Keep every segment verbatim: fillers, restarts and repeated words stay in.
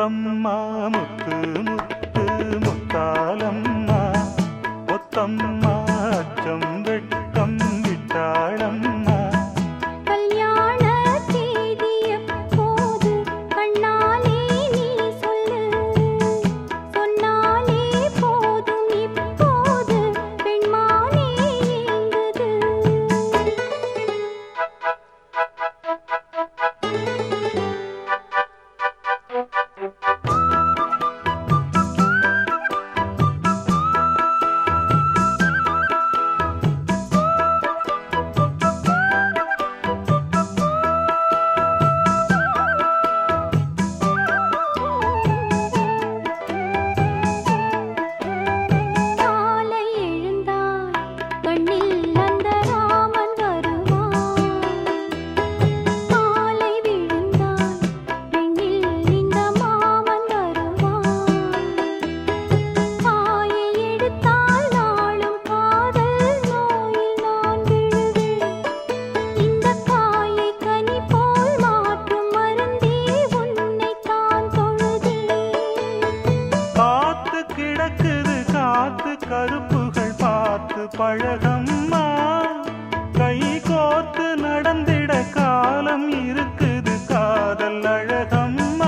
முத்தம்மா முத்து முத்து முத்தாலம்மா முத்தம்மா அச்சம் வெட்கம் விட்டாளம்மா கல்யாண தேதிய போது கண்ணாலே நீ சொல்லு சொன்னாலே போதும் இப்போது பெண்மானே ஏங்குது கருப்புகள் பார்த்து பழகம்மா கை கோர்த்து நடந்திட காலம் இருக்குது காதல் அழகம்மா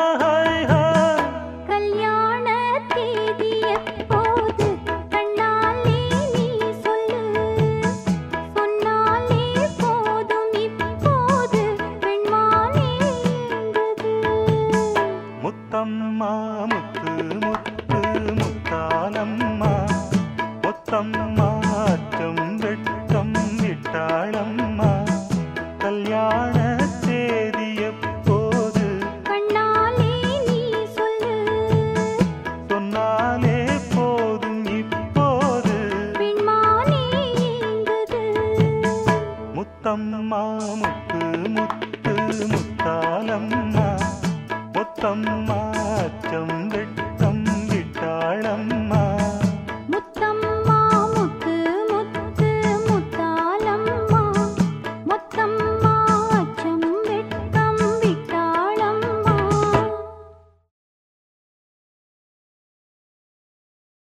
கல்யாண தேதி எப்போது கண்ணாலே நீ சொல்லு சொன்னாலே போதும் இப்போது பெண்மானே ஏங்குது முத்தம்மா முத்து முத்து முத்தாலம்மா முத்தம்மா அச்சம் வெட்கம் விட்டாளம்மா கல்யாண தேதி எப்போது கண்ணாலே நீ சொல்லு சொன்னாலே போதும் இப்போது பெண்மானே ஏங்குது முத்தம்மா முத்து முத்து முத்தாலம்மா முத்தம்மா அச்சம் வெட்கம் விட்டாளம்மா